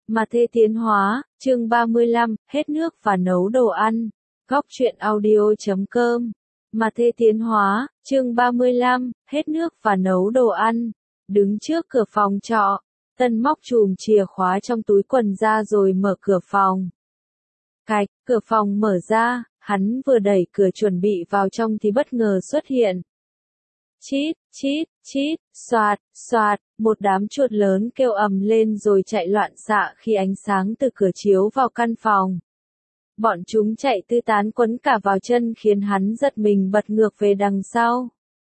Mà Thê Tiến Hóa, chương 35, hết nước và nấu đồ ăn. Góc truyện audio.com. Mà Thê Tiến Hóa, chương 35, hết nước và nấu đồ ăn. Đứng trước cửa phòng trọ, Tân móc chùm chìa khóa trong túi quần ra rồi mở cửa phòng. Cạch, cửa phòng mở ra, hắn vừa đẩy cửa chuẩn bị vào trong thì bất ngờ xuất hiện. Chít, chít, chít, xoạt, xoạt, một đám chuột lớn kêu ầm lên rồi chạy loạn xạ khi ánh sáng từ cửa chiếu vào căn phòng. Bọn chúng chạy tứ tán quấn cả vào chân khiến hắn giật mình bật ngược về đằng sau.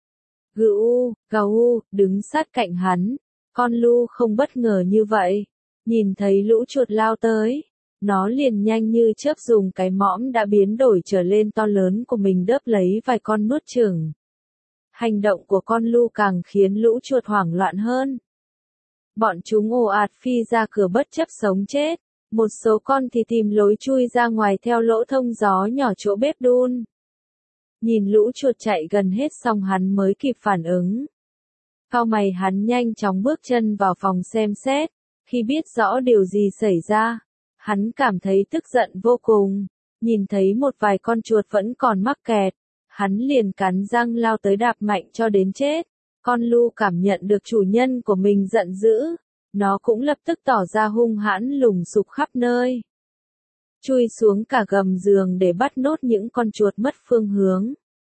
Gâu, đứng sát cạnh hắn. Con Lu không bất ngờ như vậy. Nhìn thấy lũ chuột lao tới, nó liền nhanh như chớp dùng cái mõm đã biến đổi trở lên to lớn của mình đớp lấy vài con nuốt chửng. Hành động của con Lu càng khiến lũ chuột hoảng loạn hơn. Bọn chúng ồ ạt phi ra cửa bất chấp sống chết, một số con thì tìm lối chui ra ngoài theo lỗ thông gió nhỏ chỗ bếp đun. Nhìn lũ chuột chạy gần hết xong hắn mới kịp phản ứng. Cau mày hắn nhanh chóng bước chân vào phòng xem xét, khi biết rõ điều gì xảy ra, hắn cảm thấy tức giận vô cùng, nhìn thấy một vài con chuột vẫn còn mắc kẹt. Hắn liền cắn răng lao tới đạp mạnh cho đến chết. Con Lu cảm nhận được chủ nhân của mình giận dữ. Nó cũng lập tức tỏ ra hung hãn lùng sục khắp nơi. Chui xuống cả gầm giường để bắt nốt những con chuột mất phương hướng.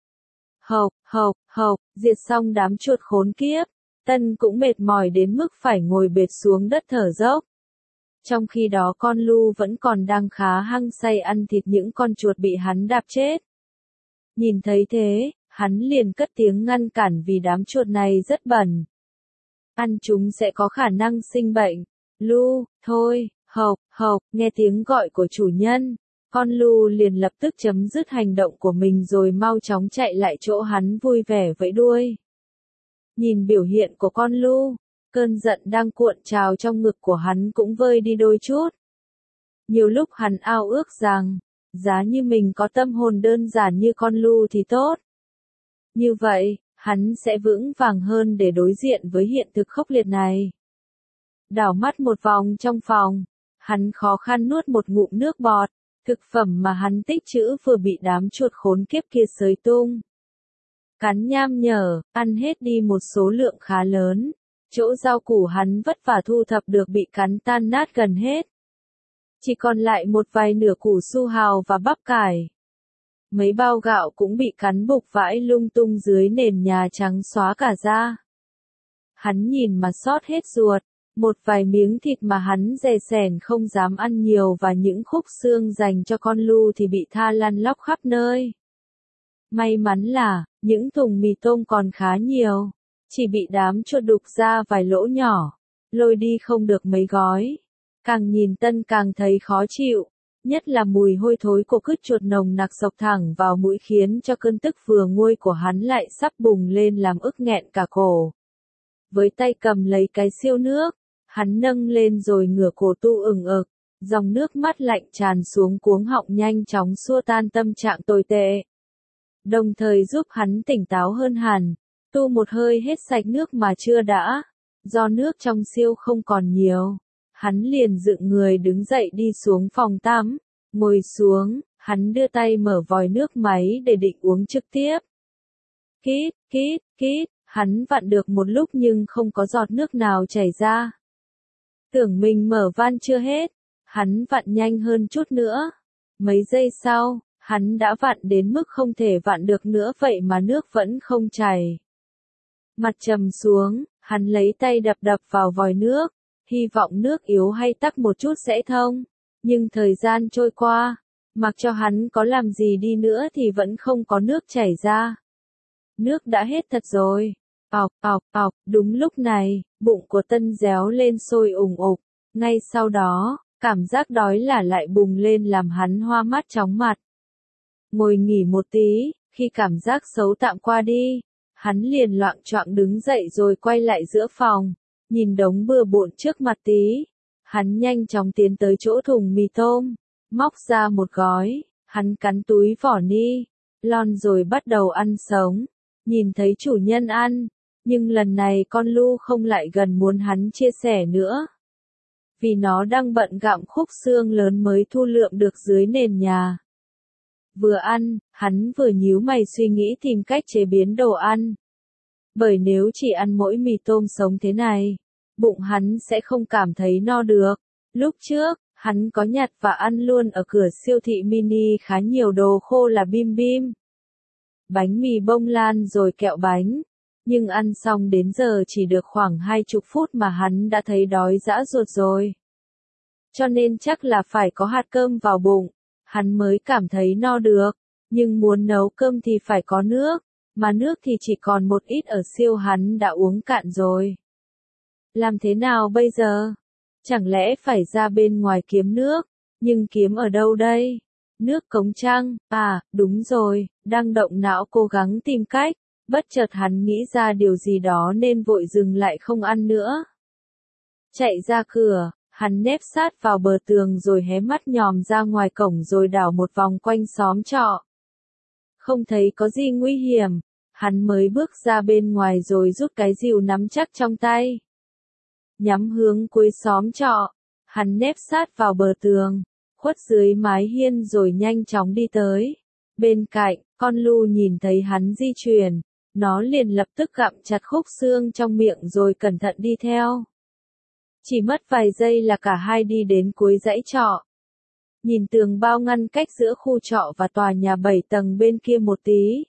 Hộc, diệt xong đám chuột khốn kiếp. Tân cũng mệt mỏi đến mức phải ngồi bệt xuống đất thở dốc. Trong khi đó con Lu vẫn còn đang khá hăng say ăn thịt những con chuột bị hắn đạp chết. Nhìn thấy thế, hắn liền cất tiếng ngăn cản vì đám chuột này rất bẩn. Ăn chúng sẽ có khả năng sinh bệnh. Lu, thôi, hộc, nghe tiếng gọi của chủ nhân. Con Lu liền lập tức chấm dứt hành động của mình rồi mau chóng chạy lại chỗ hắn vui vẻ vẫy đuôi. Nhìn biểu hiện của con Lu, cơn giận đang cuộn trào trong ngực của hắn cũng vơi đi đôi chút. Nhiều lúc hắn ao ước rằng, giá như mình có tâm hồn đơn giản như con Lu thì tốt. Như vậy, hắn sẽ vững vàng hơn để đối diện với hiện thực khốc liệt này. Đảo mắt một vòng trong phòng, hắn khó khăn nuốt một ngụm nước bọt, thực phẩm mà hắn tích trữ vừa bị đám chuột khốn kiếp kia xới tung. Cắn nham nhở, ăn hết đi một số lượng khá lớn, chỗ rau củ hắn vất vả thu thập được bị cắn tan nát gần hết. Chỉ còn lại một vài nửa củ su hào và bắp cải. Mấy bao gạo cũng bị cắn bục vãi lung tung dưới nền nhà trắng xóa cả ra. Hắn nhìn mà xót hết ruột, một vài miếng thịt mà hắn dè sẻn không dám ăn nhiều và những khúc xương dành cho con Lu thì bị tha lăn lóc khắp nơi. May mắn là, những thùng mì tôm còn khá nhiều, chỉ bị đám chuột đục ra vài lỗ nhỏ, lôi đi không được mấy gói. Càng nhìn Tân càng thấy khó chịu, nhất là mùi hôi thối của cứt chuột nồng nặc xộc thẳng vào mũi khiến cho cơn tức vừa nguôi của hắn lại sắp bùng lên làm ức nghẹn cả cổ. Với tay cầm lấy cái siêu nước, hắn nâng lên rồi ngửa cổ tu ửng ực, dòng nước mắt lạnh tràn xuống cuống họng nhanh chóng xua tan tâm trạng tồi tệ. Đồng thời giúp hắn tỉnh táo hơn hẳn, tu một hơi hết sạch nước mà chưa đã, do nước trong siêu không còn nhiều. Hắn liền dựng người đứng dậy đi xuống phòng tắm, ngồi xuống, hắn đưa tay mở vòi nước máy để định uống trực tiếp. Kít, hắn vặn được một lúc nhưng không có giọt nước nào chảy ra. Tưởng mình mở van chưa hết, hắn vặn nhanh hơn chút nữa. Mấy giây sau, hắn đã vặn đến mức không thể vặn được nữa vậy mà nước vẫn không chảy. Mặt trầm xuống, hắn lấy tay đập vào vòi nước. Hy vọng nước yếu hay tắc một chút sẽ thông. Nhưng thời gian trôi qua, mặc cho hắn có làm gì đi nữa thì vẫn không có nước chảy ra. Nước đã hết thật rồi. Ọc, đúng lúc này, bụng của Tân réo lên sôi ủng ục. Ngay sau đó, cảm giác đói là lại bùng lên làm hắn hoa mắt chóng mặt. Ngồi nghỉ một tí, khi cảm giác xấu tạm qua đi, hắn liền loạng choạng đứng dậy rồi quay lại giữa phòng. Nhìn đống bừa bộn trước mặt tí, hắn nhanh chóng tiến tới chỗ thùng mì tôm, móc ra một gói, hắn cắn túi vỏ ni, lon rồi bắt đầu ăn sống. Nhìn thấy chủ nhân ăn, nhưng lần này con Lu không lại gần muốn hắn chia sẻ nữa. vì nó đang bận gặm khúc xương lớn mới thu lượm được dưới nền nhà. Vừa ăn, hắn vừa nhíu mày suy nghĩ tìm cách chế biến đồ ăn. Bởi nếu chỉ ăn mỗi mì tôm sống thế này, bụng hắn sẽ không cảm thấy no được. Lúc trước, hắn có nhặt và ăn luôn ở cửa siêu thị mini khá nhiều đồ khô là bim bim, bánh mì bông lan rồi kẹo bánh. Nhưng ăn xong đến giờ chỉ được khoảng 20 phút mà hắn đã thấy đói dã ruột rồi. Cho nên chắc là phải có hạt cơm vào bụng, hắn mới cảm thấy no được. Nhưng muốn nấu cơm thì phải có nước, mà nước thì chỉ còn một ít ở siêu hắn đã uống cạn rồi. Làm thế nào bây giờ? Chẳng lẽ phải ra bên ngoài kiếm nước? Nhưng kiếm ở đâu đây? Nước cống chăng? À, đúng rồi, đang động não cố gắng tìm cách. Bất chợt hắn nghĩ ra điều gì đó nên vội dừng lại không ăn nữa. Chạy ra cửa, hắn nép sát vào bờ tường rồi hé mắt nhòm ra ngoài cổng rồi đảo một vòng quanh xóm trọ. Không thấy có gì nguy hiểm, hắn mới bước ra bên ngoài rồi rút cái rìu nắm chắc trong tay. Nhắm hướng cuối xóm trọ, hắn nép sát vào bờ tường, khuất dưới mái hiên rồi nhanh chóng đi tới. Bên cạnh, con lu nhìn thấy hắn di chuyển, nó liền lập tức gặm chặt khúc xương trong miệng rồi cẩn thận đi theo. Chỉ mất vài giây là cả hai đi đến cuối dãy trọ. Nhìn tường bao ngăn cách giữa khu trọ và tòa nhà 7 tầng bên kia một tí.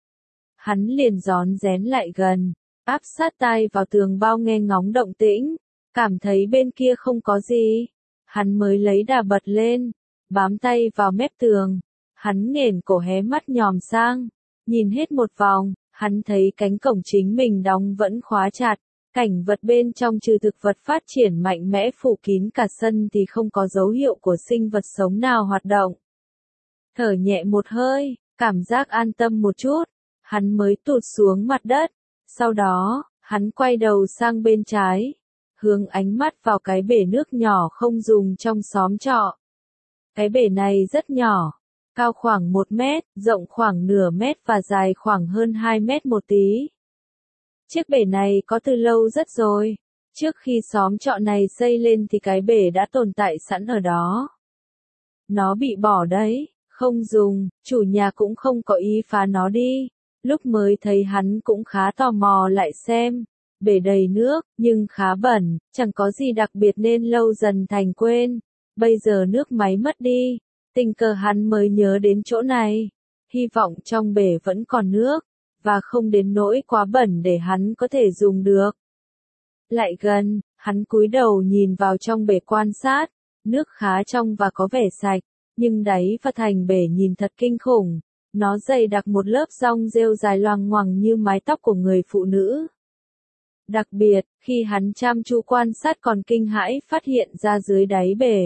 Hắn liền rón rén lại gần, áp sát tai vào tường bao nghe ngóng động tĩnh, cảm thấy bên kia không có gì. Hắn mới lấy đà bật lên, bám tay vào mép tường. Hắn nghển cổ hé mắt nhòm sang, nhìn hết một vòng, hắn thấy cánh cổng chính mình đóng vẫn khóa chặt. Cảnh vật bên trong trừ thực vật phát triển mạnh mẽ phủ kín cả sân thì không có dấu hiệu của sinh vật sống nào hoạt động. Thở nhẹ một hơi, cảm giác an tâm một chút, hắn mới tụt xuống mặt đất. Sau đó, hắn quay đầu sang bên trái, hướng ánh mắt vào cái bể nước nhỏ không dùng trong xóm trọ. Cái bể này rất nhỏ, cao khoảng 1 mét, rộng khoảng nửa mét và dài khoảng hơn 2 mét một tí. Chiếc bể này có từ lâu rất rồi, trước khi xóm trọ này xây lên thì cái bể đã tồn tại sẵn ở đó. Nó bị bỏ đấy, không dùng, chủ nhà cũng không có ý phá nó đi. Lúc mới thấy hắn cũng khá tò mò lại xem, bể đầy nước, nhưng khá bẩn, chẳng có gì đặc biệt nên lâu dần thành quên. Bây giờ nước máy mất đi, tình cờ hắn mới nhớ đến chỗ này, hy vọng trong bể vẫn còn nước, và không đến nỗi quá bẩn để hắn có thể dùng được. Lại gần, hắn cúi đầu nhìn vào trong bể quan sát, nước khá trong và có vẻ sạch, nhưng đáy và thành bể nhìn thật kinh khủng, nó dày đặc một lớp rong rêu dài loằng ngoằng như mái tóc của người phụ nữ. Đặc biệt, khi hắn chăm chú quan sát còn kinh hãi phát hiện ra dưới đáy bể,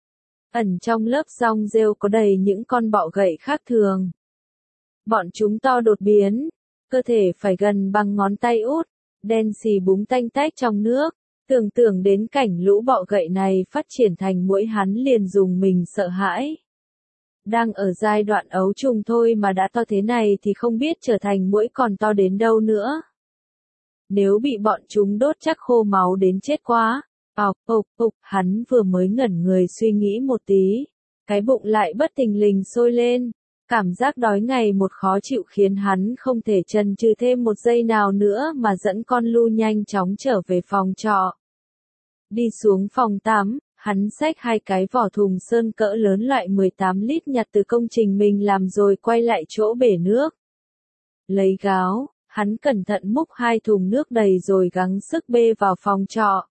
ẩn trong lớp rong rêu có đầy những con bọ gậy khác thường. Bọn chúng to đột biến, cơ thể phải gần bằng ngón tay út, đen xì búng tanh tách trong nước. Tưởng tượng đến cảnh lũ bọ gậy này phát triển thành muỗi hắn liền dùng mình sợ hãi. Đang ở giai đoạn ấu trùng thôi mà đã to thế này thì không biết trở thành muỗi còn to đến đâu nữa. Nếu bị bọn chúng đốt chắc khô máu đến chết quá. Hắn vừa mới ngẩn người suy nghĩ một tí, cái bụng lại bất thình lình sôi lên. Cảm giác đói ngày một khó chịu khiến hắn không thể chần chừ thêm một giây nào nữa mà dẫn con lu nhanh chóng trở về phòng trọ. Đi xuống phòng tắm, hắn xách 2 cái vỏ thùng sơn cỡ lớn loại 18 lít nhặt từ công trình mình làm rồi quay lại chỗ bể nước. Lấy gáo, hắn cẩn thận múc 2 thùng nước đầy rồi gắng sức bê vào phòng trọ.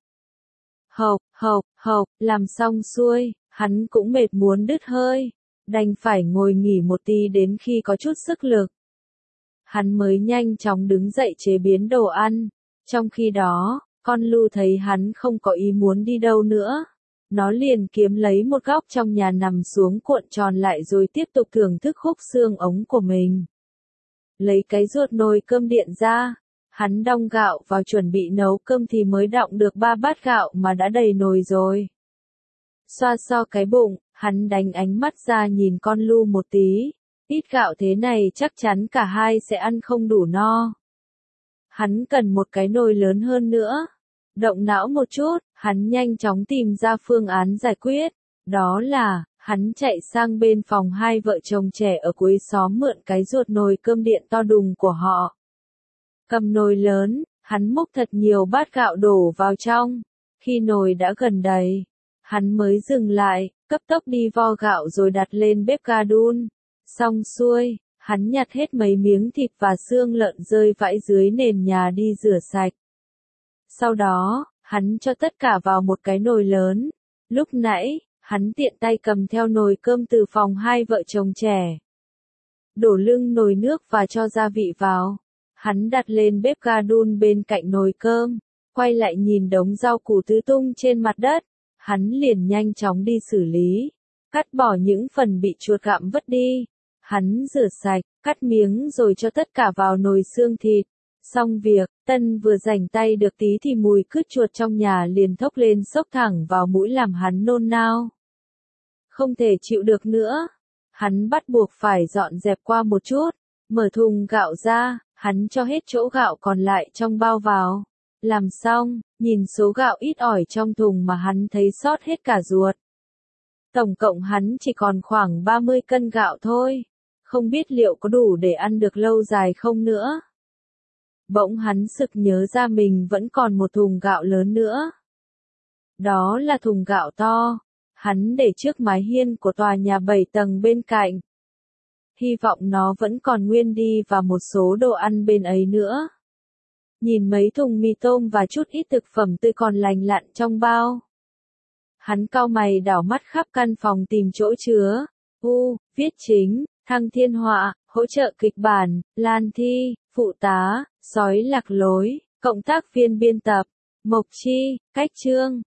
Làm xong xuôi, hắn cũng mệt muốn đứt hơi, đành phải ngồi nghỉ một tí đến khi có chút sức lực. Hắn mới nhanh chóng đứng dậy chế biến đồ ăn, trong khi đó, con lu thấy hắn không có ý muốn đi đâu nữa. Nó liền kiếm lấy một góc trong nhà nằm xuống cuộn tròn lại rồi tiếp tục thưởng thức khúc xương ống của mình. Lấy cái ruột nồi cơm điện ra, hắn đong gạo vào chuẩn bị nấu cơm thì mới đọng được 3 bát gạo mà đã đầy nồi rồi. Xoa xoa cái bụng, hắn đánh ánh mắt ra nhìn con lu một tí, ít gạo thế này chắc chắn cả hai sẽ ăn không đủ no. Hắn cần một cái nồi lớn hơn nữa. Động não một chút, Hắn nhanh chóng tìm ra phương án giải quyết, đó là, hắn chạy sang bên phòng hai vợ chồng trẻ ở cuối xóm mượn cái ruột nồi cơm điện to đùng của họ. Cầm nồi lớn, hắn múc thật nhiều bát gạo đổ vào trong. Khi nồi đã gần đầy, hắn mới dừng lại, cấp tốc đi vo gạo rồi đặt lên bếp ga đun. Xong xuôi, hắn nhặt hết mấy miếng thịt và xương lợn rơi vãi dưới nền nhà đi rửa sạch. Sau đó, hắn cho tất cả vào một cái nồi lớn. Lúc nãy, hắn tiện tay cầm theo nồi cơm từ phòng hai vợ chồng trẻ. Đổ lưng nồi nước và cho gia vị vào. Hắn đặt lên bếp ga đun bên cạnh nồi cơm, quay lại nhìn đống rau củ tứ tung trên mặt đất. Hắn liền nhanh chóng đi xử lý, cắt bỏ những phần bị chuột gặm vứt đi. Hắn rửa sạch, cắt miếng rồi cho tất cả vào nồi xương thịt. Xong việc, Tân vừa rảnh tay được tí thì mùi cứt chuột trong nhà liền thốc lên xốc thẳng vào mũi làm hắn nôn nao. Không thể chịu được nữa. Hắn bắt buộc phải dọn dẹp qua một chút, mở thùng gạo ra, hắn cho hết chỗ gạo còn lại trong bao vào. Làm xong, nhìn số gạo ít ỏi trong thùng mà hắn thấy sót hết cả ruột. Tổng cộng hắn chỉ còn khoảng 30 cân gạo thôi. Không biết liệu có đủ để ăn được lâu dài không nữa. Bỗng hắn sực nhớ ra mình vẫn còn một thùng gạo lớn nữa. Đó là thùng gạo to. Hắn để trước mái hiên của tòa nhà 7 tầng bên cạnh. Hy vọng nó vẫn còn nguyên đi và một số đồ ăn bên ấy nữa. Nhìn mấy thùng mì tôm và chút ít thực phẩm tươi còn lành lặn trong bao. Hắn cau mày đảo mắt khắp căn phòng tìm chỗ chứa. Viết chính, Thăng Thiên Họa, hỗ trợ kịch bản, Lan Thi, phụ tá, sói lạc lối, cộng tác viên biên tập, Mộc Chi, cách chương.